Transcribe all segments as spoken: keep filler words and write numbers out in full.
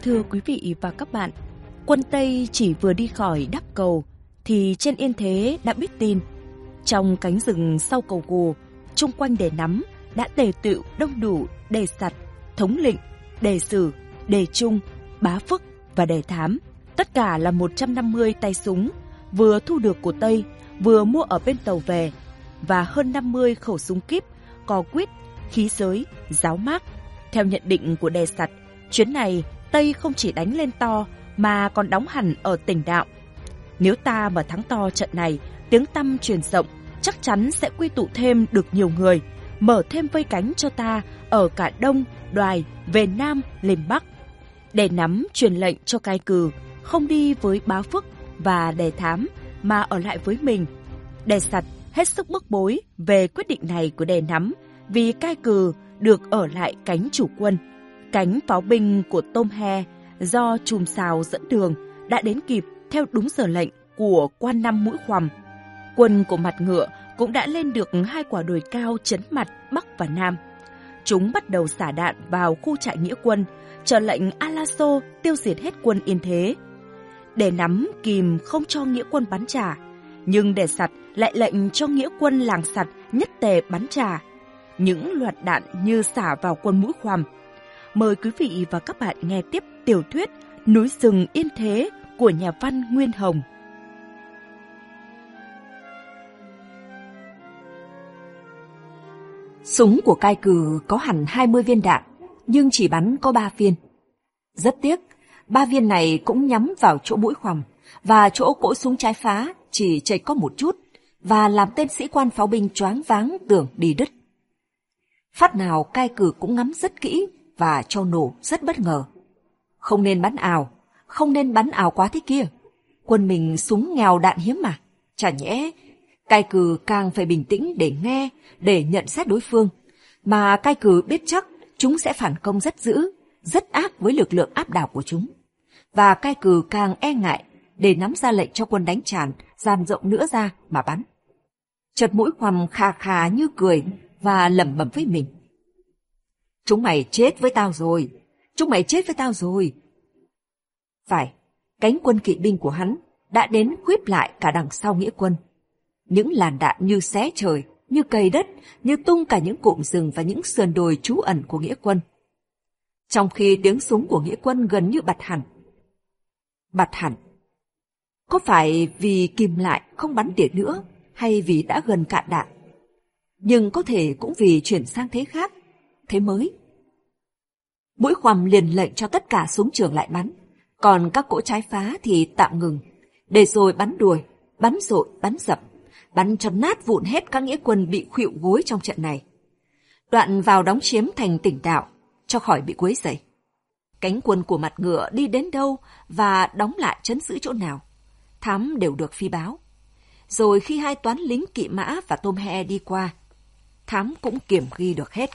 Thưa quý vị và các bạn, quân Tây chỉ vừa đi khỏi Đắp Cầu thì trên yên thế đã biết tin. Trong cánh rừng sau cầu Gù, chung quanh Đề Nắm đã tề tựu đông đủ Đề Sặt, Thống Lĩnh, Đề Sử, Đề Trung, Bá Phức và Đề Thám. Tất cả là một trăm năm mươi tay súng, vừa thu được của Tây, vừa mua ở bên tàu về, và hơn năm mươi khẩu súng kíp, cò quýt, khí giới, giáo mác. Theo nhận định của Đề Sặt, chuyến này Tây không chỉ đánh lên to mà còn đóng hẳn ở tỉnh Đạo. Nếu ta mà thắng to trận này, tiếng tăm truyền rộng, chắc chắn sẽ quy tụ thêm được nhiều người, mở thêm vây cánh cho ta ở cả Đông, Đoài, về Nam, lên Bắc. Đề Nắm truyền lệnh cho Cai Cừ không đi với Bá Phức và Đề Thám mà ở lại với mình. Đề Sặt hết sức bức bối về quyết định này của Đề Nắm, vì Cai Cừ được ở lại cánh chủ quân. Cánh pháo binh của Tôm He do Chùm Sào dẫn đường đã đến kịp theo đúng giờ lệnh của quan năm Mũi Khoằm. Quân của Mặt Ngựa cũng đã lên được hai quả đồi cao chấn mặt Bắc và Nam. Chúng bắt đầu xả đạn vào khu trại nghĩa quân, chờ lệnh A-la-xô tiêu diệt hết quân Yên Thế. Đề Nắm kìm không cho nghĩa quân bắn trả, nhưng Đề Sặt lại lệnh cho nghĩa quân Làng Sặt nhất tề bắn trả. Những loạt đạn như xả vào quân Mũi Khoằm. Mời quý vị và các bạn nghe tiếp tiểu thuyết Núi rừng Yên Thế của nhà văn Nguyên Hồng. Súng của Cai Cừ có hẳn hai mươi viên đạn, nhưng chỉ bắn có ba viên. Rất tiếc, ba viên này cũng nhắm vào chỗ Mũi Khoằm, và chỗ cỗ súng trái phá chỉ chệch có một chút, và làm tên sĩ quan pháo binh choáng váng tưởng đi đứt. Phát nào Cai Cừ cũng ngắm rất kỹ và cho nổ rất bất ngờ. Không nên bắn ào, không nên bắn ào quá thế kia. Quân mình súng nghèo đạn hiếm mà. Chả nhẽ Cai Cừ càng phải bình tĩnh để nghe, để nhận xét đối phương. Mà Cai Cừ biết chắc chúng sẽ phản công rất dữ, rất ác với lực lượng áp đảo của chúng. Và Cai Cừ càng e ngại để nắm ra lệnh cho quân đánh tràn, dàn rộng nữa ra mà bắn. Chợt Mũi Khoằm khà khà như cười và lẩm bẩm với mình: Chúng mày chết với tao rồi, chúng mày chết với tao rồi. Phải, cánh quân kỵ binh của hắn đã đến khuyếp lại cả đằng sau nghĩa quân. Những làn đạn như xé trời, như cày đất, như tung cả những cụm rừng và những sườn đồi trú ẩn của nghĩa quân. Trong khi tiếng súng của nghĩa quân gần như bặt hẳn. Bặt hẳn. Có phải vì kìm lại không bắn tỉa nữa, hay vì đã gần cạn đạn? Nhưng có thể cũng vì chuyển sang thế khác, thế mới. Mũi Khoằm liền lệnh cho tất cả súng trường lại bắn, còn các cỗ trái phá thì tạm ngừng, để rồi bắn đuổi, bắn dội, bắn dập, bắn cho nát vụn hết các nghĩa quân bị khuỵu gối trong trận này. Đoạn vào đóng chiếm thành tỉnh Đạo, cho khỏi bị quấy rầy. Cánh quân của Mặt Ngựa đi đến đâu và đóng lại trấn giữ chỗ nào, Thám đều được phi báo. Rồi khi hai toán lính Kỵ Mã và Tôm He đi qua, Thám cũng kiểm ghi được hết.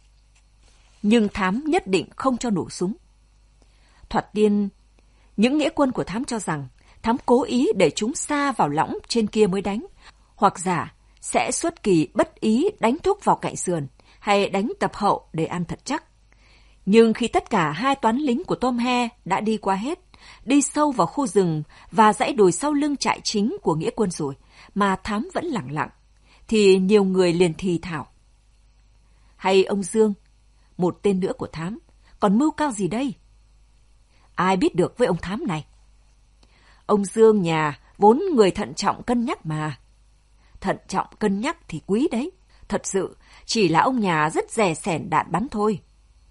Nhưng Thám nhất định không cho nổ súng. Thoạt tiên, những nghĩa quân của Thám cho rằng Thám cố ý để chúng xa vào lõng trên kia mới đánh, hoặc giả sẽ xuất kỳ bất ý đánh thúc vào cạnh sườn, hay đánh tập hậu để ăn thật chắc. Nhưng khi tất cả hai toán lính của Tôm He đã đi qua hết, đi sâu vào khu rừng và dãy đồi sau lưng trại chính của nghĩa quân rồi, mà Thám vẫn lẳng lặng, thì nhiều người liền thì thào: Hay ông Dương, một tên nữa của Thám, còn mưu cao gì đây? Ai biết được với ông Thám này? Ông Dương nhà vốn người thận trọng cân nhắc mà. Thận trọng cân nhắc thì quý đấy, thật sự chỉ là ông nhà rất dè sẻn đạn bắn thôi.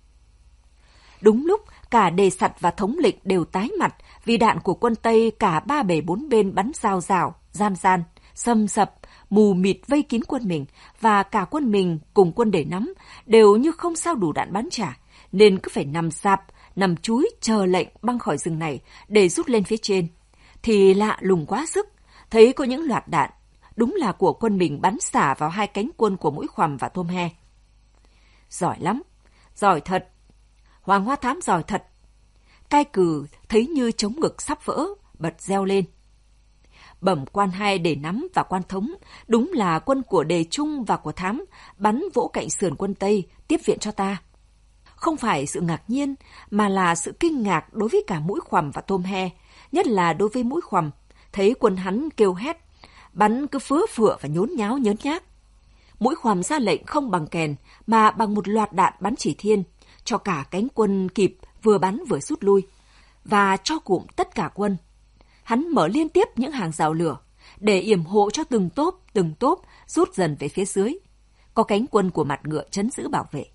Đúng lúc cả Đề Sặt và Thống Lĩnh đều tái mặt vì đạn của quân Tây cả ba bề bốn bên bắn rào rào, gian gian, xâm sập, mù mịt vây kín quân mình, và cả quân mình cùng quân Đề Nắm đều như không sao đủ đạn bắn trả, nên cứ phải nằm sạp, nằm chúi chờ lệnh băng khỏi rừng này để rút lên phía trên. Thì lạ lùng quá sức, thấy có những loạt đạn, đúng là của quân mình bắn xả vào hai cánh quân của Mũi Khoằm và Tôm He. Giỏi lắm, giỏi thật. Hoàng Hoa Thám giỏi thật. Cai Cừ thấy như trống ngực sắp vỡ, bật reo lên. Bẩm quan hai Đề Nắm và quan Thống, đúng là quân của Đề Trung và của Thám bắn vỗ cạnh sườn quân Tây tiếp viện cho ta. Không phải sự ngạc nhiên, mà là sự kinh ngạc đối với cả Mũi Khoằm và Tôm He, nhất là đối với Mũi Khoằm, thấy quân hắn kêu hét, bắn cứ phứa phựa và nhốn nháo nhớn nhác. Mũi Khoằm ra lệnh không bằng kèn, mà bằng một loạt đạn bắn chỉ thiên, cho cả cánh quân kịp vừa bắn vừa rút lui, và cho cụm tất cả quân. Hắn mở liên tiếp những hàng rào lửa, để yểm hộ cho từng tốp, từng tốp rút dần về phía dưới. Có cánh quân của Mặt Ngựa trấn giữ bảo vệ.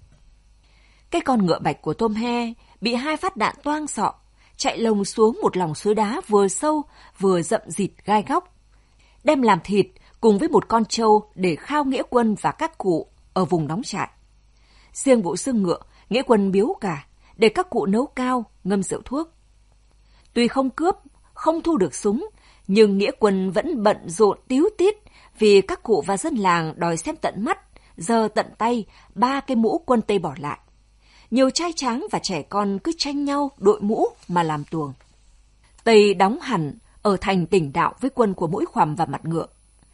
Cái con ngựa bạch của Tôm He bị hai phát đạn toang sọ, chạy lồng xuống một lòng suối đá vừa sâu vừa rậm rịt gai góc, đem làm thịt cùng với một con trâu để khao nghĩa quân và các cụ ở vùng đóng trại. Riêng bộ xương ngựa, nghĩa quân biếu cả để các cụ nấu cao, ngâm rượu thuốc. Tuy không cướp, không thu được súng, nhưng nghĩa quân vẫn bận rộn tíu tít vì các cụ và dân làng đòi xem tận mắt, giơ tận tay ba cái mũ quân Tây bỏ lại. Nhiều trai tráng và trẻ con cứ tranh nhau đội mũ mà làm tuồng. Tây đóng hẳn ở thành Tỉnh Đạo với quân của Mũi Khoằm và Mặt Ngựa.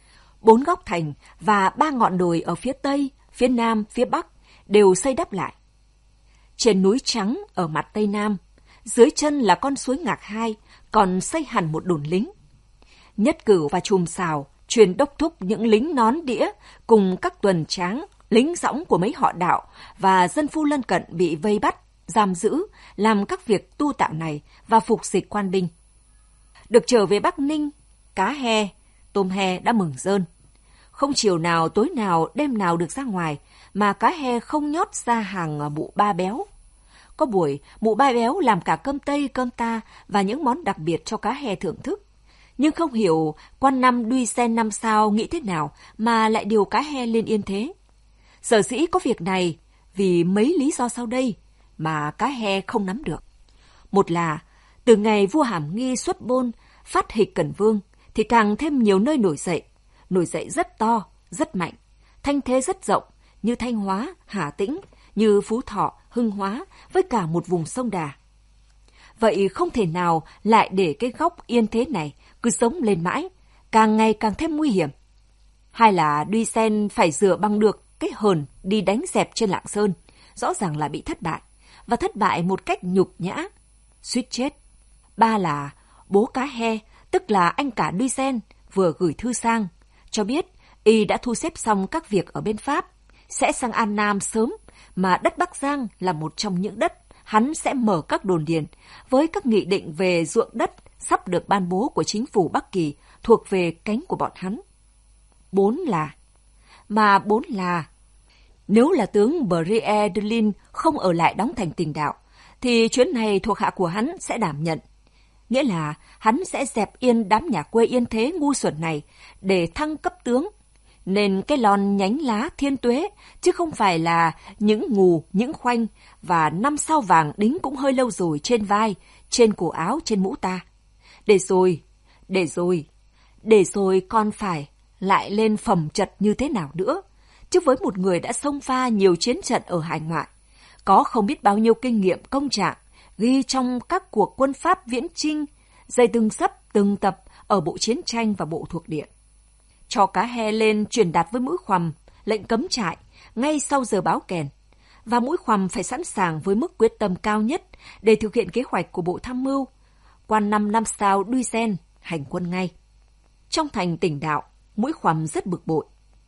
Bốn góc thành và ba ngọn đồi ở phía Tây, phía Nam, phía Bắc đều xây đắp lại. Trên núi Trắng ở mặt Tây Nam, dưới chân là con suối Ngạc Hai, còn xây hẳn một đồn lính. Nhất Cửu và Chùm Sào truyền đốc thúc những lính nón đĩa cùng các tuần tráng, lính dõng của mấy họ Đạo và dân phu lân cận bị vây bắt, giam giữ, làm các việc tu tạo này và phục dịch quan binh. Được trở về Bắc Ninh, Cá He, Tôm He đã mừng rơn. Không chiều nào, tối nào, đêm nào được ra ngoài, mà Cá He không nhót ra hàng mụ ba béo. Có buổi, mụ ba béo làm cả cơm Tây, cơm Ta và những món đặc biệt cho Cá He thưởng thức. Nhưng không hiểu quan năm Đuy Sen năm sao nghĩ thế nào mà lại điều Cá He lên yên thế. Sở dĩ có việc này vì mấy lý do sau đây mà Cá He không nắm được. Một là, từ ngày vua Hàm Nghi xuất bôn, phát hịch Cẩn Vương, thì càng thêm nhiều nơi nổi dậy, nổi dậy rất to, rất mạnh, thanh thế rất rộng, như Thanh Hóa, Hà Tĩnh, như Phú Thọ, Hưng Hóa, với cả một vùng sông Đà. Vậy không thể nào lại để cái góc yên thế này cứ sống lên mãi, càng ngày càng thêm nguy hiểm. Hai là Đuy Sen phải dựa bằng được cái hờn đi đánh dẹp trên Lạng Sơn, rõ ràng là bị thất bại, và thất bại một cách nhục nhã, suýt chết. Ba là bố Cá He, tức là anh cả Đuy Sen, vừa gửi thư sang, cho biết y đã thu xếp xong các việc ở bên Pháp, sẽ sang An Nam sớm, mà đất Bắc Giang là một trong những đất hắn sẽ mở các đồn điền, với các nghị định về ruộng đất sắp được ban bố của chính phủ Bắc Kỳ thuộc về cánh của bọn hắn. Bốn là, mà bốn là, nếu là tướng Brie-de-Lin không ở lại đóng thành Tỉnh Đạo, thì chuyến này thuộc hạ của hắn sẽ đảm nhận. Nghĩa là hắn sẽ dẹp yên đám nhà quê yên thế ngu xuẩn này để thăng cấp tướng. Nên cái lon nhánh lá thiên tuế, chứ không phải là những ngù, những khoanh và năm sao vàng đính cũng hơi lâu rồi trên vai, trên cổ áo, trên mũ ta. Để rồi, để rồi, để rồi con phải lại lên phẩm chật như thế nào nữa. Chứ với một người đã xông pha nhiều chiến trận ở hải ngoại, có không biết bao nhiêu kinh nghiệm công trạng, ghi trong các cuộc quân Pháp viễn chinh, dày từng sấp, từng tập ở bộ chiến tranh và bộ thuộc địa. Cho Cá He lên truyền đạt với Mũi Khoằm lệnh cấm trại ngay sau giờ báo kèn, và Mũi Khoằm phải sẵn sàng với mức quyết tâm cao nhất để thực hiện kế hoạch của Bộ Tham mưu. Quan năm năm sao Đuy Sen hành quân ngay. Trong thành Tỉnh Đạo, Mũi Khoằm rất bực bội.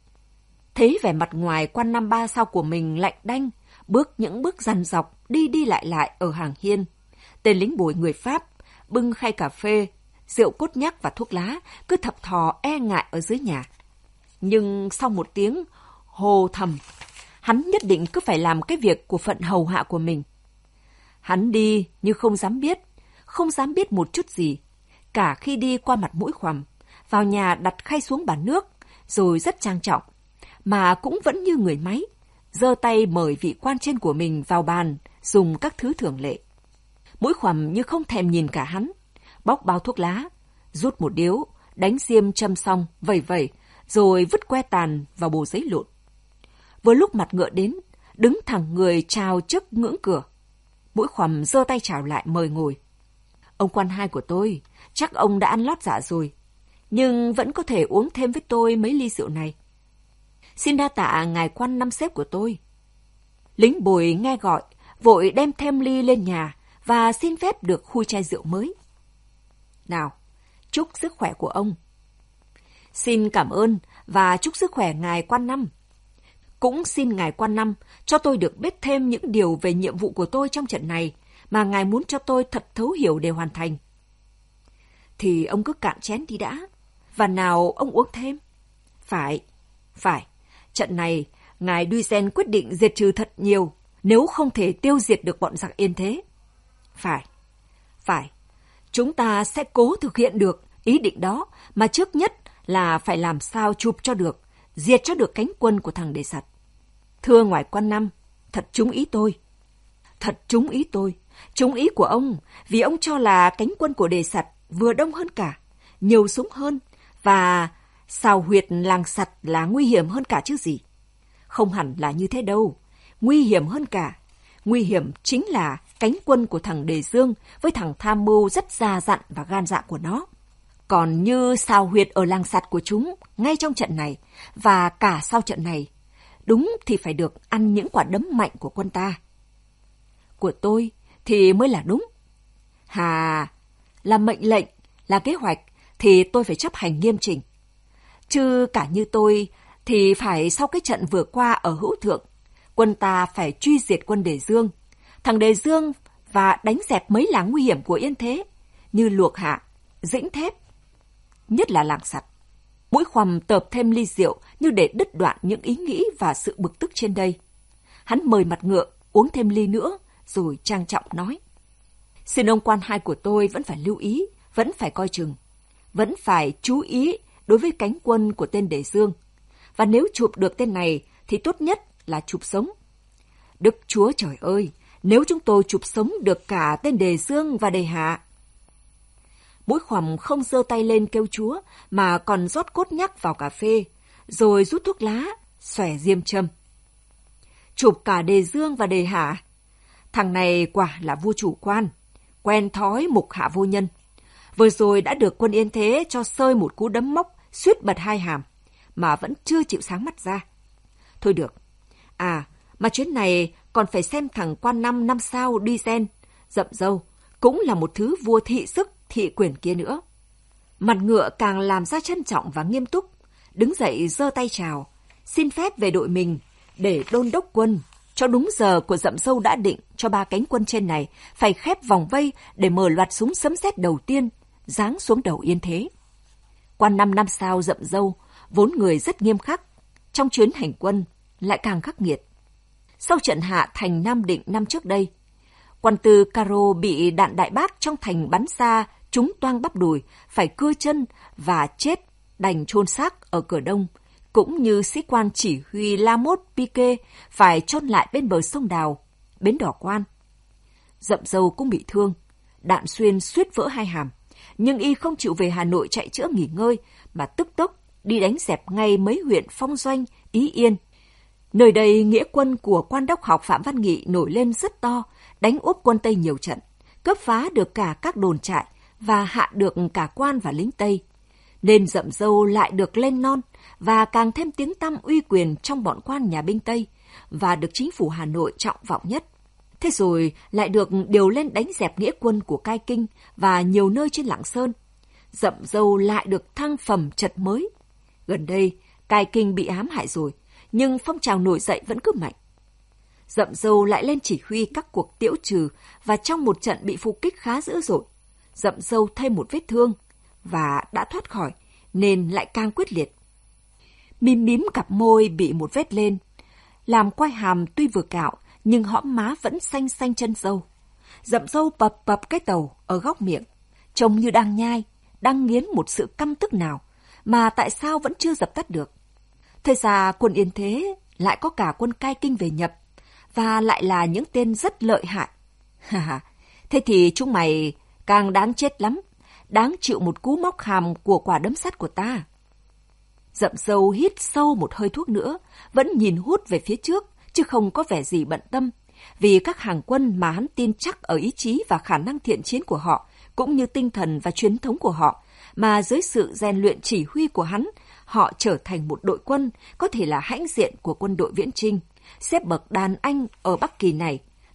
Thấy vẻ mặt ngoài quan năm ba sao của mình lạnh đanh, bước những bước dằn dọc đi đi lại lại ở hàng hiên. Tên lính bồi người Pháp bưng khay cà phê, rượu cốt nhắc và thuốc lá cứ thập thò e ngại ở dưới nhà. Nhưng sau một tiếng hồ thầm, hắn nhất định cứ phải làm cái việc của phận hầu hạ của mình. Hắn đi như không dám biết, không dám biết một chút gì. Cả khi đi qua mặt Mũi Khoằm, vào nhà đặt khay xuống bàn nước, rồi rất trang trọng, mà cũng vẫn như người máy, giơ tay mời vị quan trên của mình vào bàn, dùng các thứ thường lệ. Mũi Khoằm như không thèm nhìn cả hắn, bóc bao thuốc lá, rút một điếu, đánh xiêm châm xong, vẩy vẩy, rồi vứt que tàn vào bồ giấy lộn. Vừa lúc Mặt Ngựa đến, đứng thẳng người chào trước ngưỡng cửa. Mũi Khoằm giơ tay chào lại mời ngồi. Ông quan hai của tôi, chắc ông đã ăn lót dạ rồi, nhưng vẫn có thể uống thêm với tôi mấy ly rượu này. Xin đa tạ ngài quan năm xếp của tôi. Lính bồi nghe gọi, vội đem thêm ly lên nhà và xin phép được khui chai rượu mới. Nào, chúc sức khỏe của ông. Xin cảm ơn và chúc sức khỏe ngài Quan Năm. Cũng xin ngài Quan Năm cho tôi được biết thêm những điều về nhiệm vụ của tôi trong trận này mà ngài muốn cho tôi thật thấu hiểu để hoàn thành. Thì ông cứ cạn chén đi đã, và nào ông uống thêm. Phải, phải, trận này ngài Duyen quyết định diệt trừ thật nhiều, nếu không thể tiêu diệt được bọn giặc Yên Thế. Phải, phải, chúng ta sẽ cố thực hiện được ý định đó, mà trước nhất là phải làm sao chụp cho được, diệt cho được cánh quân của thằng Đề Sặt. Thưa ngoại Quan Năm, thật trúng ý tôi. Thật trúng ý tôi, trúng ý của ông, vì ông cho là cánh quân của Đề Sặt vừa đông hơn cả, nhiều súng hơn, và xào huyệt làng Sặt là nguy hiểm hơn cả chứ gì. Không hẳn là như thế đâu, nguy hiểm hơn cả. Nguy hiểm chính là cánh quân của thằng Đề Dương với thằng tham mưu rất già dặn và gan dạ của nó. Còn như xào huyệt ở làng Sặt của chúng ngay trong trận này và cả sau trận này, đúng thì phải được ăn những quả đấm mạnh của quân ta. Của tôi thì mới là đúng. Hà, là mệnh lệnh, là kế hoạch thì tôi phải chấp hành nghiêm chỉnh. Chứ cả như tôi thì phải sau cái trận vừa qua ở Hữu Thượng, quân ta phải truy diệt quân Đề Dương, thằng Đề Dương và đánh dẹp mấy làng nguy hiểm của Yên Thế như Luộc Hạ, Dĩnh Thép, nhất là làng Sặt. Mũi Khoằm tợp thêm ly rượu như để đứt đoạn những ý nghĩ và sự bực tức trên đây. Hắn mời mặt ngựa uống thêm ly nữa rồi trang trọng nói: Xin ông Quan Hai của tôi vẫn phải lưu ý, vẫn phải coi chừng, vẫn phải chú ý đối với cánh quân của tên Đề Dương. Và nếu chụp được tên này thì tốt nhất là chụp sống. Đức Chúa trời ơi, nếu chúng tôi chụp sống được cả tên Đề Dương và Đề Hạ. Mũi Khoằm không giơ tay lên kêu Chúa mà còn rót cốt nhắc vào cà phê, rồi rút thuốc lá, xòe diêm châm. Chụp cả Đề Dương và Đề Hạ. Thằng này quả là vua chủ quan, quen thói mục hạ vô nhân. Vừa rồi đã được quân Yên Thế cho sơi một cú đấm móc, suýt bật hai hàm, mà vẫn chưa chịu sáng mắt ra. Thôi được. À, mà chuyến này còn phải xem thằng Quan Năm năm sao Duyen, dậm dâu, cũng là một thứ vua thị sức, thị quyền kia nữa. Mặt ngựa càng làm ra trân trọng và nghiêm túc, đứng dậy giơ tay chào, xin phép về đội mình để đôn đốc quân. Cho đúng giờ của dậm dâu đã định cho ba cánh quân trên này phải khép vòng vây để mở loạt súng sấm sét đầu tiên, giáng xuống đầu Yên Thế. Quan Năm năm sao dậm dâu, vốn người rất nghiêm khắc, trong chuyến hành quân lại càng khắc nghiệt. Sau trận hạ thành Nam Định năm trước đây, quan tư Caro bị đạn đại bác trong thành bắn xa, trúng toang bắp đùi, phải cưa chân và chết đành chôn xác ở cửa Đông, cũng như sĩ quan chỉ huy La Mốt Piquet phải chôn lại bên bờ sông Đào, bến Đỏ Quan. Dậm dâu cũng bị thương, đạn xuyên suýt vỡ hai hàm, nhưng y không chịu về Hà Nội chạy chữa nghỉ ngơi, mà tức tốc đi đánh dẹp ngay mấy huyện Phong Doanh, Ý Yên. Nơi đây nghĩa quân của quan đốc học Phạm Văn Nghị nổi lên rất to, đánh úp quân Tây nhiều trận, cướp phá được cả các đồn trại và hạ được cả quan và lính Tây. Nên dậm dâu lại được lên non và càng thêm tiếng tăm uy quyền trong bọn quan nhà binh Tây và được chính phủ Hà Nội trọng vọng nhất. Thế rồi lại được điều lên đánh dẹp nghĩa quân của Cai Kinh và nhiều nơi trên Lạng Sơn. Dậm dâu lại được thăng phẩm chật mới. Gần đây, Cai Kinh bị ám hại rồi, nhưng phong trào nổi dậy vẫn cứ mạnh. Dậm dâu lại lên chỉ huy các cuộc tiễu trừ và trong một trận bị phục kích khá dữ dội, dậm dâu thêm một vết thương và đã thoát khỏi nên lại càng quyết liệt. Mím mím cặp môi bị một vết lên, làm quai hàm tuy vừa cạo nhưng hõm má vẫn xanh xanh chân dâu. Dậm dâu bập bập cái tàu ở góc miệng, trông như đang nhai, đang nghiến một sự căm tức nào mà tại sao vẫn chưa dập tắt được. Thế ra quân Yên Thế lại có cả quân Cai Kinh về nhập, và lại là những tên rất lợi hại. Thế thì chúng mày càng đáng chết lắm, đáng chịu một cú móc hàm của quả đấm sắt của ta. Dậm dâu hít sâu một hơi thuốc nữa, vẫn nhìn hút về phía trước, chứ không có vẻ gì bận tâm, vì các hàng quân mà hắn tin chắc ở ý chí và khả năng thiện chiến của họ, cũng như tinh thần và truyền thống của họ, mà dưới sự rèn luyện chỉ huy của hắn, họ trở thành một đội quân có thể là hãnh diện của quân đội Viễn Chinh, xếp bậc đàn anh ở Bắc Kỳ này,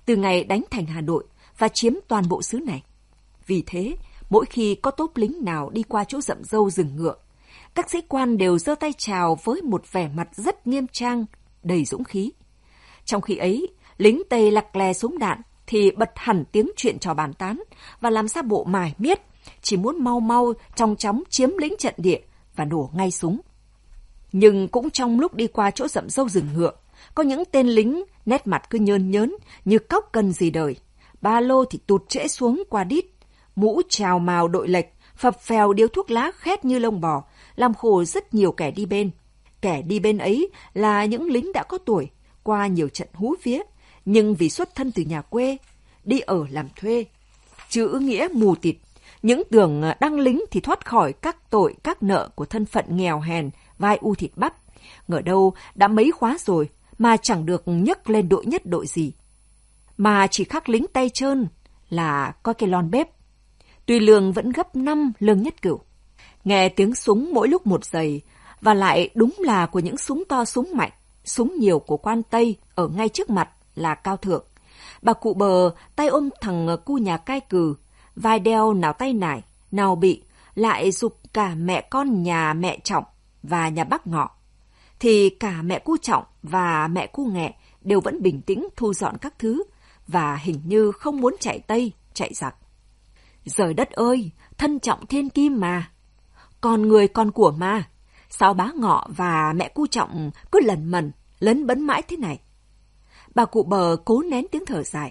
từ ngày đánh thành Hà Nội và chiếm toàn bộ xứ này. Vì thế, mỗi khi có tốp lính nào đi qua chỗ rậm râu rừng ngựa, các sĩ quan đều giơ tay chào với một vẻ mặt rất nghiêm trang, đầy dũng khí. Trong khi ấy, lính Tây lặc lè súng đạn thì bật hẳn tiếng chuyện trò bàn tán và làm ra bộ mải miết, chỉ muốn mau mau chóng chóng chiếm lĩnh trận địa và nổ ngay súng. Nhưng cũng trong lúc đi qua chỗ rậm râu rừng ngựa, có những tên lính nét mặt cứ nhơn nhớn như cóc cần gì đời, ba lô thì tụt trễ xuống qua đít, mũ trào mào đội lệch, phập phèo điếu thuốc lá khét như lông bò, làm khổ rất nhiều kẻ đi bên. Kẻ đi bên ấy là những lính đã có tuổi, qua nhiều trận hú vía, nhưng vì xuất thân từ nhà quê, đi ở làm thuê, chữ nghĩa mù tịt, những tưởng đăng lính thì thoát khỏi các tội các nợ của thân phận nghèo hèn, vai u thịt bắp. Ngờ đâu đã mấy khóa rồi mà chẳng được nhấc lên đội nhất đội gì. Mà chỉ khác lính tay trơn là coi cái lon bếp. Tuy lương vẫn gấp năm lương nhất cửu. Nghe tiếng súng mỗi lúc một giây, và lại đúng là của những súng to súng mạnh, súng nhiều của quan Tây ở ngay trước mặt là cao thượng. Bà cụ Bờ tay ôm thằng cu nhà cai cừ, vai đeo nào tay nải, nào bị, lại giục cả mẹ con nhà mẹ Trọng và nhà bác Ngọ. Thì cả mẹ cu Trọng và mẹ cu Nghẹ đều vẫn bình tĩnh thu dọn các thứ, và hình như không muốn chạy Tây, chạy giặc. Giời đất ơi, thân Trọng thiên kim mà. Còn người con của mà. Sao bá Ngọ và mẹ cu Trọng cứ lần mần, lấn bấn mãi thế này? Bà cụ Bờ cố nén tiếng thở dài.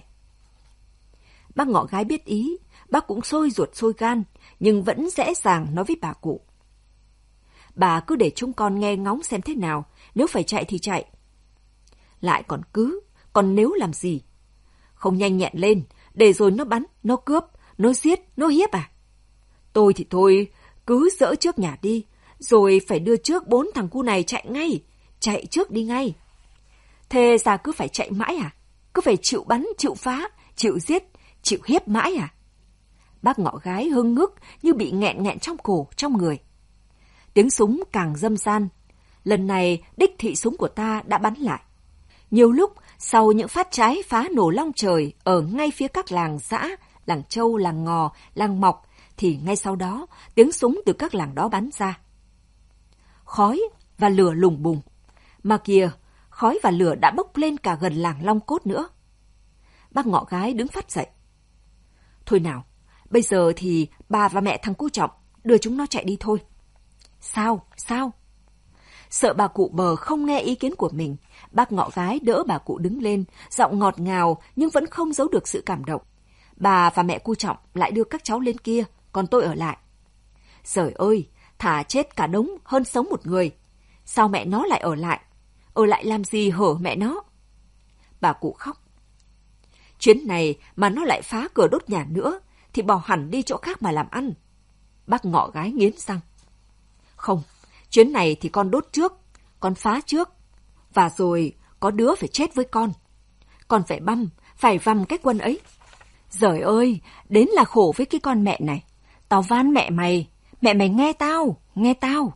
Bác Ngọ gái biết ý, bác cũng sôi ruột sôi gan, nhưng vẫn dễ dàng nói với bà cụ. Bà cứ để chúng con nghe ngóng xem thế nào, nếu phải chạy thì chạy. Lại còn cứ, còn nếu làm gì? Không nhanh nhẹn lên, để rồi nó bắn, nó cướp, nó giết, nó hiếp à? Tôi thì thôi, cứ dỡ trước nhà đi, rồi phải đưa trước bốn thằng cu này chạy ngay, chạy trước đi ngay. Thế ra cứ phải chạy mãi à? Cứ phải chịu bắn, chịu phá, chịu giết, chịu hiếp mãi à? Bác Ngọ gái hưng ngức như bị nghẹn nghẹn trong cổ, trong người. Tiếng súng càng râm ran. Lần này đích thị súng của ta đã bắn lại. Nhiều lúc sau những phát trái phá nổ long trời ở ngay phía các làng dã, làng Châu, làng Ngò, làng Mọc, thì ngay sau đó tiếng súng từ các làng đó bắn ra. Khói và lửa lùng bùng. Mà kìa, khói và lửa đã bốc lên cả gần làng Long Cốt nữa. Bác Ngọ gái đứng phát dậy. Thôi nào, bây giờ thì bà và mẹ thằng cu Trọng đưa chúng nó chạy đi thôi. Sao? Sao? Sợ bà cụ Bờ không nghe ý kiến của mình, bác Ngọ gái đỡ bà cụ đứng lên, giọng ngọt ngào nhưng vẫn không giấu được sự cảm động. Bà và mẹ cu Trọng lại đưa các cháu lên kia, còn tôi ở lại. Giời ơi, thà chết cả đống hơn sống một người. Sao mẹ nó lại ở lại? Ở lại làm gì hở mẹ nó? Bà cụ khóc. Chuyến này mà nó lại phá cửa đốt nhà nữa, thì bỏ hẳn đi chỗ khác mà làm ăn. Bác Ngọ gái nghiến răng. Không, chuyến này thì con đốt trước, con phá trước. Và rồi có đứa phải chết với con. Con phải băm, phải vằm cái quân ấy. Giời ơi, đến là khổ với cái con mẹ này. Tao van mẹ mày, mẹ mày nghe tao, nghe tao.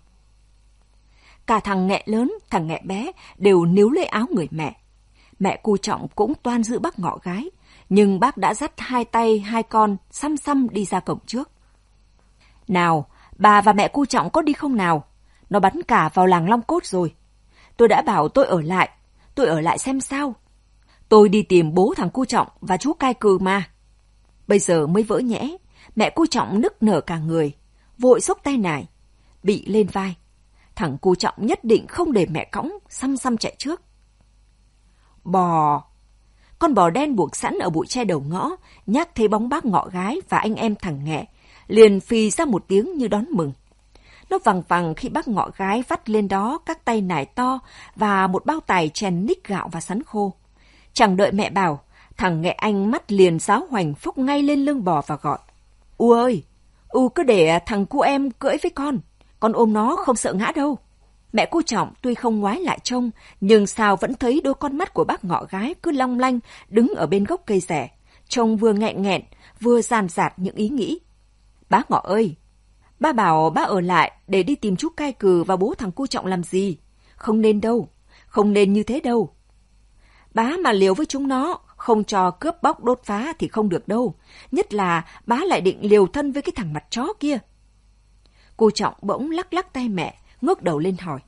Cả thằng Nghẹ lớn, thằng Nghẹ bé đều níu lấy áo người mẹ. Mẹ cu Trọng cũng toan giữ bác Ngọ gái, nhưng bác đã dắt hai tay hai con xăm xăm đi ra cổng trước. Nào, bà và mẹ cu Trọng có đi không nào? Nó bắn cả vào làng Long Cốt rồi. Tôi đã bảo tôi ở lại, tôi ở lại xem sao. Tôi đi tìm bố thằng cu Trọng và chú cai cừ mà. Bây giờ mới vỡ nhẽ, mẹ cu Trọng nức nở cả người, vội xốc tay nải, bị lên vai. Thằng cu Trọng nhất định không để mẹ cõng, xăm xăm chạy trước. Bò! Con bò đen buộc sẵn ở bụi tre đầu ngõ, nhắc thấy bóng bác Ngọ gái và anh em thằng Nghẹ, liền phì ra một tiếng như đón mừng. Nó vằng vằng khi bác Ngọ gái vắt lên đó các tay nải to và một bao tải chèn ních gạo và sắn khô. Chẳng đợi mẹ bảo, thằng Nghẹ anh mắt liền giáo hoành phúc ngay lên lưng bò và gọi. U ơi, U cứ để thằng cu em cưỡi với con, con ôm nó không sợ ngã đâu. Mẹ cu Trọng tuy không ngoái lại trông, nhưng sao vẫn thấy đôi con mắt của bác Ngọ gái cứ long lanh đứng ở bên gốc cây rẻ, trông vừa nghẹn nghẹn, vừa dàn dạt những ý nghĩ. Bác Ngọ ơi, ba bảo ba ở lại để đi tìm chú cai cừ và bố thằng cu Trọng làm gì? Không nên đâu, không nên như thế đâu. Bá mà liều với chúng nó, không cho cướp bóc đốt phá thì không được đâu. Nhất là bá lại định liều thân với cái thằng mặt chó kia. Cô Trọng bỗng lắc lắc tay mẹ, ngước đầu lên hỏi.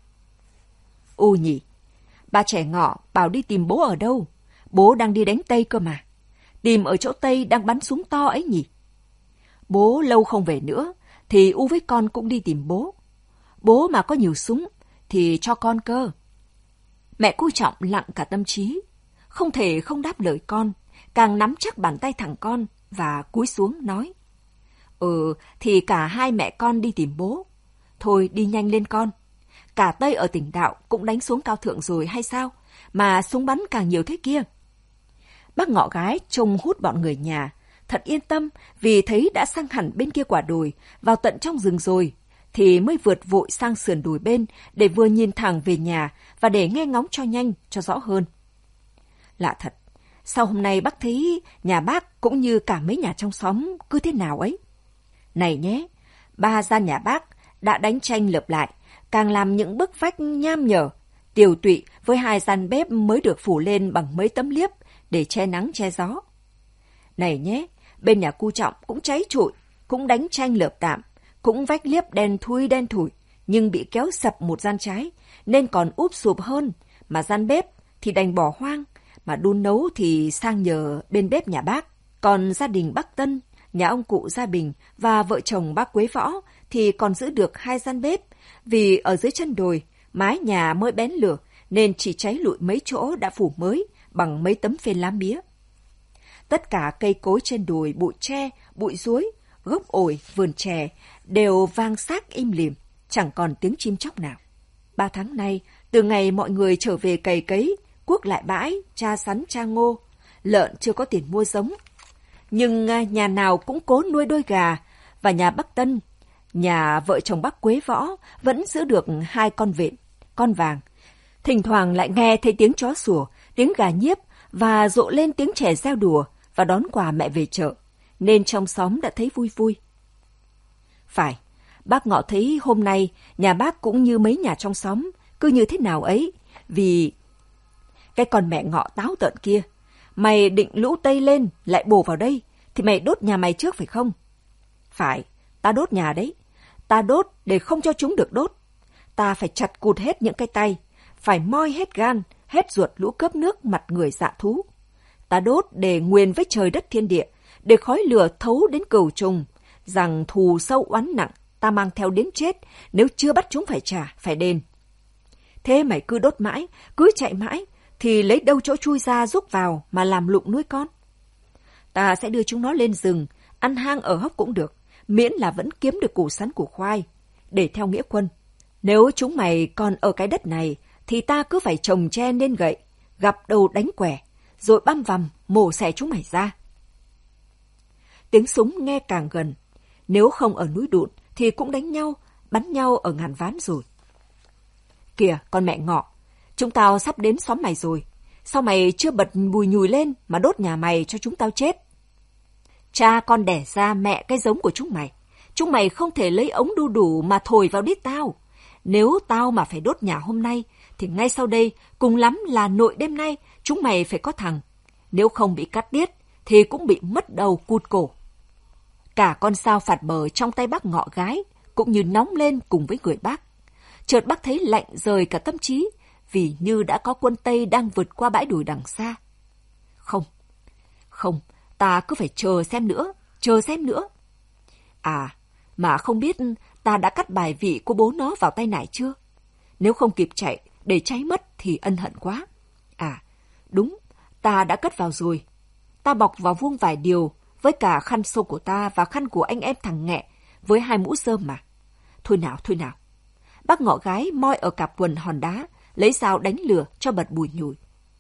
U nhỉ, bà trẻ ngọ bảo đi tìm bố ở đâu? Bố đang đi đánh Tây cơ mà. Tìm ở chỗ Tây đang bắn súng to ấy nhỉ? Bố lâu không về nữa, thì U với con cũng đi tìm bố. Bố mà có nhiều súng, thì cho con cơ. Mẹ cô Trọng lặng cả tâm trí, không thể không đáp lời con, càng nắm chắc bàn tay thằng con và cúi xuống nói. Ừ, thì cả hai mẹ con đi tìm bố. Thôi đi nhanh lên con. Cả Tây ở tỉnh Đạo cũng đánh xuống Cao Thượng rồi hay sao? Mà súng bắn càng nhiều thế kia. Bác Ngọ Gái trông hút bọn người nhà, thật yên tâm vì thấy đã sang hẳn bên kia quả đồi, vào tận trong rừng rồi, thì mới vượt vội sang sườn đồi bên để vừa nhìn thẳng về nhà và để nghe ngóng cho nhanh, cho rõ hơn. Lạ thật, sao hôm nay bác thấy nhà bác cũng như cả mấy nhà trong xóm cứ thế nào ấy? Này nhé, ba gian nhà bác đã đánh tranh lợp lại, càng làm những bức vách nham nhở, tiều tụy với hai gian bếp mới được phủ lên bằng mấy tấm liếp để che nắng che gió. Này nhé, bên nhà cu Trọng cũng cháy trụi, cũng đánh tranh lợp tạm, cũng vách liếp đen thui đen thủi, nhưng bị kéo sập một gian trái, nên còn úp sụp hơn, mà gian bếp thì đành bỏ hoang, mà đun nấu thì sang nhờ bên bếp nhà bác. Còn gia đình bác Tân, nhà ông cụ Gia Bình và vợ chồng bác Quế Võ thì còn giữ được hai gian bếp, vì ở dưới chân đồi, mái nhà mới bén lửa nên chỉ cháy lụi mấy chỗ đã phủ mới bằng mấy tấm phên lá mía. Tất cả cây cối trên đồi, bụi tre, bụi ruối, gốc ổi, vườn chè đều vang xác im lìm, chẳng còn tiếng chim chóc nào. Ba tháng nay, từ ngày mọi người trở về cày cấy, cuốc lại bãi, tra sắn tra ngô, lợn chưa có tiền mua giống. Nhưng nhà nào cũng cố nuôi đôi gà, và nhà bác Tân, nhà vợ chồng bác Quế Võ vẫn giữ được hai con vện, con vàng. Thỉnh thoảng lại nghe thấy tiếng chó sủa, tiếng gà nhiếp và rộ lên tiếng trẻ reo đùa và đón quà mẹ về chợ, nên trong xóm đã thấy vui vui. Phải, bác Ngọ thấy hôm nay nhà bác cũng như mấy nhà trong xóm, cứ như thế nào ấy, vì cái con mẹ Ngọ táo tợn kia, mày định lũ Tây lên lại bổ vào đây, thì mày đốt nhà mày trước phải không? Phải, ta đốt nhà đấy, ta đốt để không cho chúng được đốt. Ta phải chặt cụt hết những cái tay, phải moi hết gan, hết ruột lũ cướp nước mặt người dạ thú. Ta đốt để nguyền với trời đất thiên địa, để khói lửa thấu đến cửu trùng, rằng thù sâu oán nặng ta mang theo đến chết, nếu chưa bắt chúng phải trả, phải đền. Thế mày cứ đốt mãi, cứ chạy mãi, thì lấy đâu chỗ chui ra rúc vào mà làm lụng nuôi con. Ta sẽ đưa chúng nó lên rừng, ăn hang ở hốc cũng được, miễn là vẫn kiếm được củ sắn củ khoai, để theo nghĩa quân. Nếu chúng mày còn ở cái đất này, thì ta cứ phải trồng tre nên gậy, gặp đầu đánh quẻ, rồi băm vằm mổ xẻ chúng mày ra. Tiếng súng nghe càng gần, nếu không ở núi Đụn thì cũng đánh nhau, bắn nhau ở Ngàn Ván rồi. Kìa, con mẹ Ngọ, chúng tao sắp đến xóm mày rồi, sao mày chưa bật bùi nhùi lên mà đốt nhà mày cho chúng tao chết? Cha con đẻ ra mẹ cái giống của chúng mày, chúng mày không thể lấy ống đu đủ mà thổi vào đít tao. Nếu tao mà phải đốt nhà hôm nay, thì ngay sau đây, cùng lắm là nội đêm nay, chúng mày phải có thằng. Nếu không bị cắt tiết, thì cũng bị mất đầu cụt cổ. Cả con sao phạt bờ trong tay bác Ngọ Gái, cũng như nóng lên cùng với người bác. Chợt bác thấy lạnh rời cả tâm trí, vì như đã có quân Tây đang vượt qua bãi đồi đằng xa. Không, không, ta cứ phải chờ xem nữa, chờ xem nữa. À, mà không biết ta đã cắt bài vị của bố nó vào tay nải chưa? Nếu không kịp chạy để cháy mất thì ân hận quá. À, đúng, ta đã cất vào rồi. Ta bọc vào vuông vải điều với cả khăn xô của ta và khăn của anh em thằng Nghẹ với hai mũ rơm mà. Thôi nào, thôi nào. Bác Ngọ Gái moi ở cặp quần hòn đá, lấy dao đánh lửa cho bật bùi nhùi.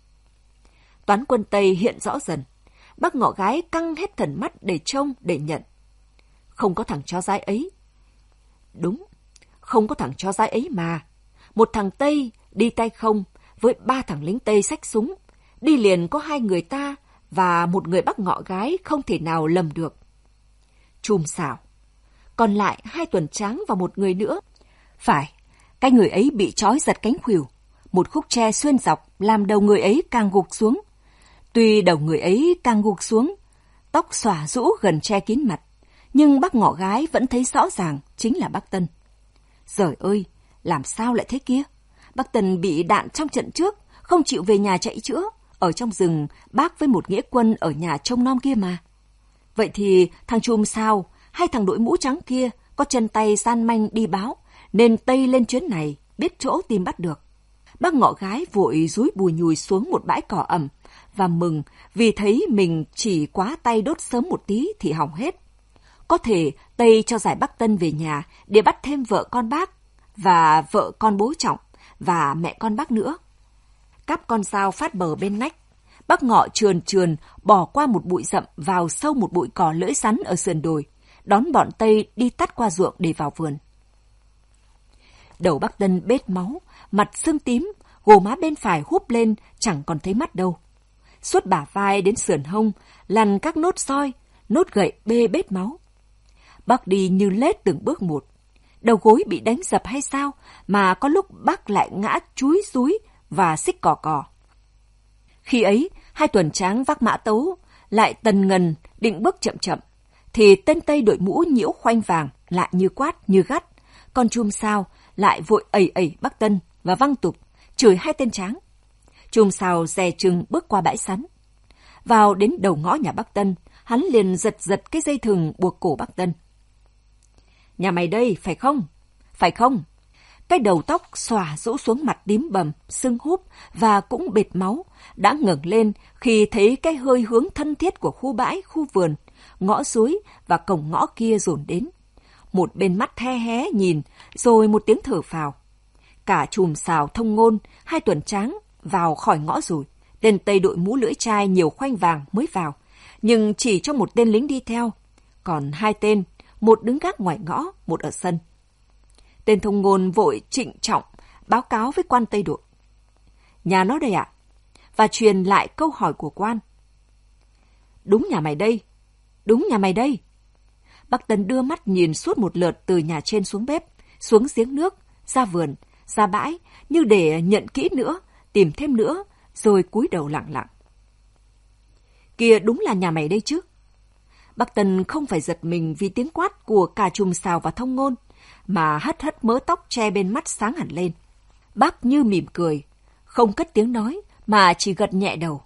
Toán quân Tây hiện rõ dần. Bác Ngọ Gái căng hết thần mắt để trông, để nhận. Không có thằng chó dái ấy. Đúng, không có thằng chó dái ấy mà. Một thằng Tây đi tay không với ba thằng lính Tây xách súng. Đi liền có hai người ta và một người Bác Ngọ Gái không thể nào lầm được. Chùm xảo. Còn lại hai tuần tráng và một người nữa. Phải, cái người ấy bị trói giật cánh khuỷu. Một khúc tre xuyên dọc làm đầu người ấy càng gục xuống. Tuy đầu người ấy càng gục xuống, tóc xõa rũ gần che kín mặt, nhưng bác ngọ gái vẫn thấy rõ ràng chính là bác Tân. Giời ơi, làm sao lại thế kia? Bác Tân bị đạn trong trận trước, không chịu về nhà chạy chữa. Ở trong rừng, bác với một nghĩa quân ở nhà trông nom kia mà. Vậy thì thằng chùm sao hay thằng đội mũ trắng kia có chân tay gian manh đi báo, nên Tây lên chuyến này biết chỗ tìm bắt được. Bác ngọ gái vội dúi bùi nhùi xuống một bãi cỏ ẩm và mừng vì thấy mình chỉ quá tay đốt sớm một tí thì hỏng hết. Có thể Tây cho giải bác Tân về nhà để bắt thêm vợ con bác và vợ con bố Trọng và mẹ con bác nữa. Cắp con dao phát bờ bên nách, bác Ngọ trườn trườn bỏ qua một bụi rậm vào sâu một bụi cỏ lưỡi rắn ở sườn đồi, đón bọn Tây đi tắt qua ruộng để vào vườn. Đầu bác Tân bết máu, mặt sưng tím, gò má bên phải húp lên chẳng còn thấy mắt đâu. Suốt bả vai đến sườn hông lằn các nốt roi, nốt gậy bê bết máu. Bác đi như lết từng bước một. Đầu gối bị đánh dập hay sao mà có lúc bác lại ngã chúi rúi và xích cò cò. Khi ấy, hai tuần tráng vác mã tấu lại tần ngần định bước chậm chậm, thì tên Tây đội mũ nhiễu khoanh vàng lại như quát như gắt, còn chùm sao lại vội ẩy ẩy bác Tân và văng tục chửi hai tên tráng. Chùm sao dè chừng bước qua bãi sắn, vào đến đầu ngõ nhà bác Tân, hắn liền giật giật cái dây thừng buộc cổ bác Tân. Nhà mày đây, phải không? Phải không? Cái đầu tóc xòa rũ xuống mặt tím bầm, sưng húp và cũng bệt máu, đã ngẩng lên khi thấy cái hơi hướng thân thiết của khu bãi, khu vườn, ngõ suối và cổng ngõ kia dồn đến. Một bên mắt the hé nhìn, rồi một tiếng thở phào. Cả chùm xào thông ngôn, hai tuần tráng vào khỏi ngõ rồi. Tên Tây đội mũ lưỡi chai nhiều khoanh vàng mới vào, nhưng chỉ cho một tên lính đi theo. Còn hai tên, một đứng gác ngoài ngõ, một ở sân. Tên thông ngôn vội trịnh trọng báo cáo với quan Tây đội. Nhà nó đây ạ. Và truyền lại câu hỏi của quan. Đúng nhà mày đây. Đúng nhà mày đây. Bác Tân đưa mắt nhìn suốt một lượt từ nhà trên xuống bếp, xuống giếng nước, ra vườn, ra bãi, như để nhận kỹ nữa, tìm thêm nữa, rồi cúi đầu lặng lặng. Kìa, đúng là nhà mày đây chứ. Bác Tân không phải giật mình vì tiếng quát của cả chùm xào và thông ngôn, mà hất hất mớ tóc che bên mắt sáng hẳn lên. Bác như mỉm cười, không cất tiếng nói mà chỉ gật nhẹ đầu.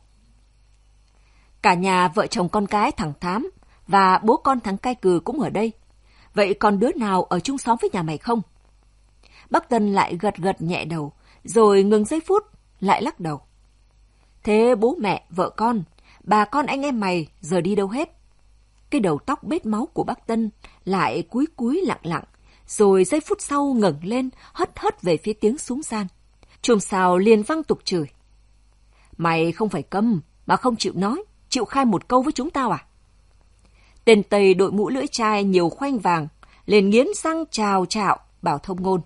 Cả nhà vợ chồng con cái thằng Thám và bố con thằng Cai Cừ cũng ở đây. Vậy còn đứa nào ở chung xóm với nhà mày không? Bác Tân lại gật gật nhẹ đầu, rồi ngừng giây phút, lại lắc đầu. Thế bố mẹ, vợ con, bà con anh em mày giờ đi đâu hết? Cái đầu tóc bết máu của bác Tân lại cúi cúi lặng lặng, rồi giây phút sau ngẩng lên, hất hất về phía tiếng súng gian. Chùm xào liền văng tục chửi. Mày không phải câm, mà không chịu nói, chịu khai một câu với chúng tao à? Tên Tây đội mũ lưỡi chai nhiều khoanh vàng, liền nghiến răng chào chạo, bảo thông ngôn.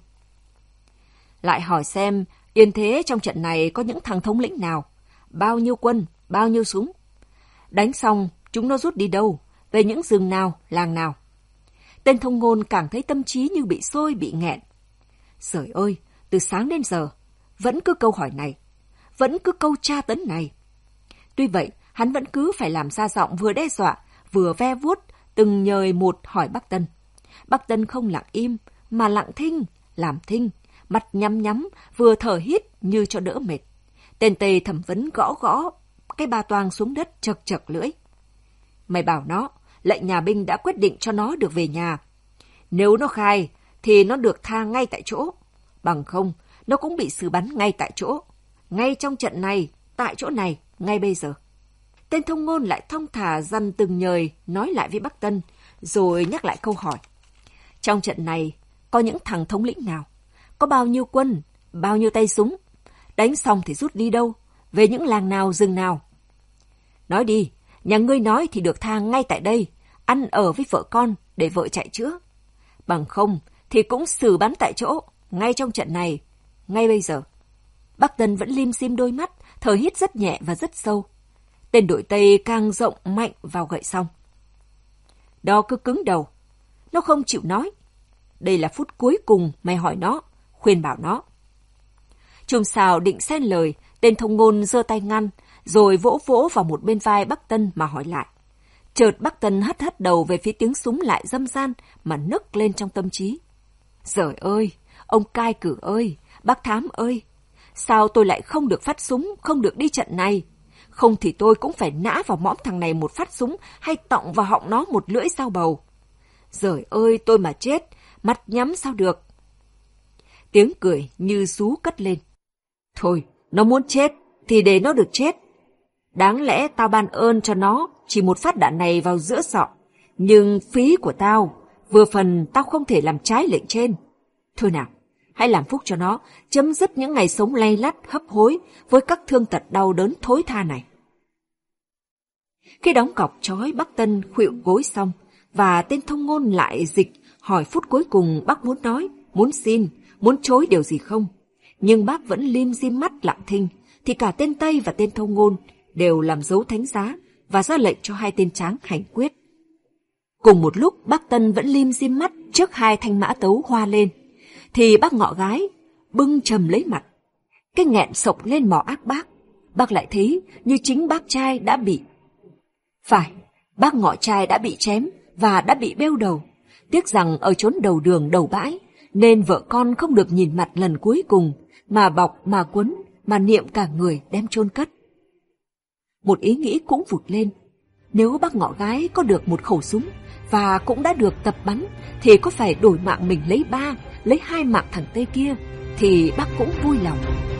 Lại hỏi xem, yên thế trong trận này có những thằng thống lĩnh nào? Bao nhiêu quân, bao nhiêu súng? Đánh xong, chúng nó rút đi đâu? Về những rừng nào, làng nào? Tên thông ngôn càng thấy tâm trí như bị sôi, bị nghẹn. Trời ơi, từ sáng đến giờ, vẫn cứ câu hỏi này, vẫn cứ câu tra tấn này. Tuy vậy, hắn vẫn cứ phải làm ra giọng vừa đe dọa, vừa ve vuốt, từng nhời một hỏi bác Tân. Bác Tân không lặng im, mà lặng thinh, làm thinh, mặt nhắm nhắm, vừa thở hít như cho đỡ mệt. Tên Tây thẩm vấn gõ gõ, cái ba toang xuống đất chật chật lưỡi. Mày bảo nó, lệnh nhà binh đã quyết định cho nó được về nhà. Nếu nó khai, thì nó được tha ngay tại chỗ. Bằng không, nó cũng bị xử bắn ngay tại chỗ. Ngay trong trận này, tại chỗ này, ngay bây giờ. Tên thông ngôn lại thong thả dằn từng nhời nói lại với bác Tân, rồi nhắc lại câu hỏi. Trong trận này, có những thằng thống lĩnh nào? Có bao nhiêu quân? Bao nhiêu tay súng? Đánh xong thì rút đi đâu? Về những làng nào, rừng nào? Nói đi, nhà ngươi nói thì được tha ngay tại đây, ăn ở với vợ con để vợ chạy chữa. Bằng không thì cũng xử bắn tại chỗ, ngay trong trận này, ngay bây giờ. Bác Tân vẫn lim dim đôi mắt, thở hít rất nhẹ và rất sâu. Tên đội Tây càng rộng mạnh vào gậy xong. Đó cứ cứng đầu, nó không chịu nói. Đây là phút cuối cùng mày hỏi nó, khuyên bảo nó. Chùm xào định xen lời, tên thông ngôn giơ tay ngăn, rồi vỗ vỗ vào một bên vai bác Tân mà hỏi lại. Chợt bác Tân hất hất đầu về phía tiếng súng lại râm ran mà nức lên trong tâm trí. Giời ơi, ông cai cử ơi, bác Thám ơi, sao tôi lại không được phát súng, không được đi trận này? Không thì tôi cũng phải nã vào mõm thằng này một phát súng hay tọng vào họng nó một lưỡi dao bầu. Giời ơi, tôi mà chết, mắt nhắm sao được. Tiếng cười như sú cất lên. Thôi, nó muốn chết thì để nó được chết. Đáng lẽ tao ban ơn cho nó chỉ một phát đạn này vào giữa sọ. Nhưng phí của tao, vừa phần tao không thể làm trái lệnh trên. Thôi nào, hãy làm phúc cho nó, chấm dứt những ngày sống lay lắt, hấp hối với các thương tật đau đớn thối tha này. Khi đóng cọc trói bác Tân khuỵu gối xong, và tên thông ngôn lại dịch hỏi phút cuối cùng bác muốn nói, muốn xin, muốn chối điều gì không. Nhưng bác vẫn lim dim mắt lặng thinh, thì cả tên Tây và tên thông ngôn đều làm dấu thánh giá và ra lệnh cho hai tên tráng hành quyết. Cùng một lúc bác Tân vẫn lim dim mắt trước hai thanh mã tấu hoa lên, thì bác Ngọ Gái bưng trầm lấy mặt. Cái nghẹn sộc lên mỏ ác bác, bác lại thấy như chính bác trai đã bị. Phải, bác Ngọ trai đã bị chém và đã bị bêu đầu. Tiếc rằng ở chốn đầu đường đầu bãi, nên vợ con không được nhìn mặt lần cuối cùng, mà bọc mà quấn, mà niệm cả người đem chôn cất. Một ý nghĩ cũng vụt lên. Nếu bác Ngọ Gái có được một khẩu súng và cũng đã được tập bắn, thì có phải đổi mạng mình lấy ba, lấy hai mạng thằng Tây kia, thì bác cũng vui lòng.